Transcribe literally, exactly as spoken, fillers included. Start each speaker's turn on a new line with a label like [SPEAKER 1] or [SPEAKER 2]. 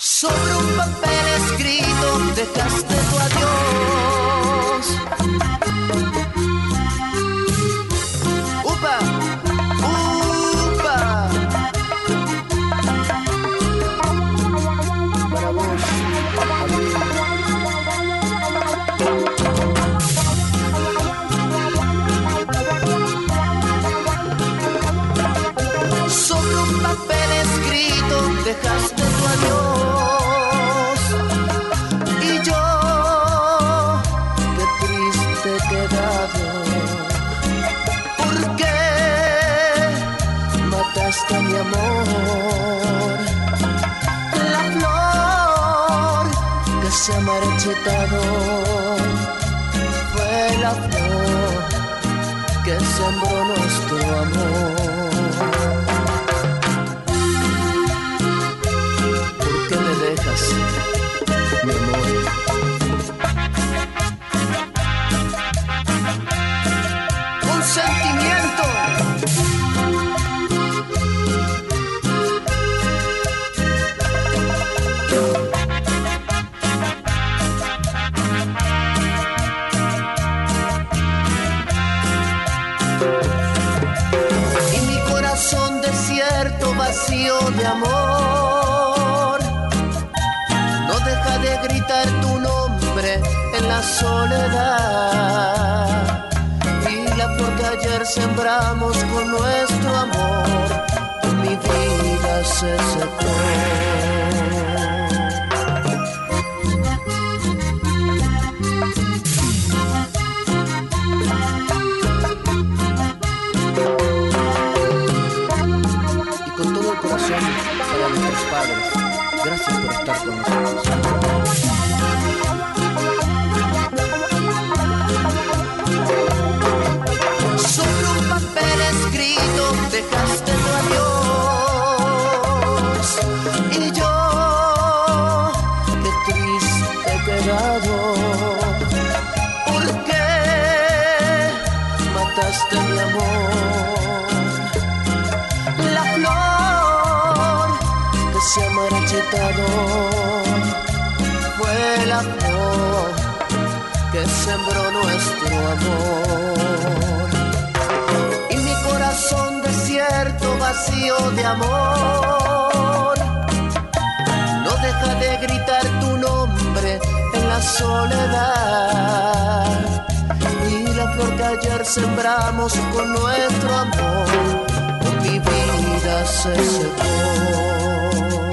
[SPEAKER 1] Sobre un papel escrito dejaste tu adiós. ¡Upa! ¡Upa! Para vos, sobre un papel escrito dejaste tu adiós. Y yo, qué triste he quedado. ¿Por qué mataste a mi amor? La flor que se ha marchitado fue la flor que sembró nuestro amor. ¿Por qué me dejas, mi amor? Con sentimiento. Y mi corazón desierto, vacío de amor, no deja de gritar tu nombre en la soledad. Y la flor que ayer sembramos con nuestro amor, en mi vida se secó. Y con todo el corazón para nuestros padres, gracias por estar con nosotros. Sobre un papel escrito dejaste tu adiós. Y yo, qué triste he quedado. ¿Por qué mataste mi amor? La flor que se ha marchitado fue la flor que sembró nuestro amor. Y mi corazón desierto, vacío de amor, no deja de gritar tu nombre en la soledad. Y la flor que ayer sembramos con nuestro amor, con mi vida se secó.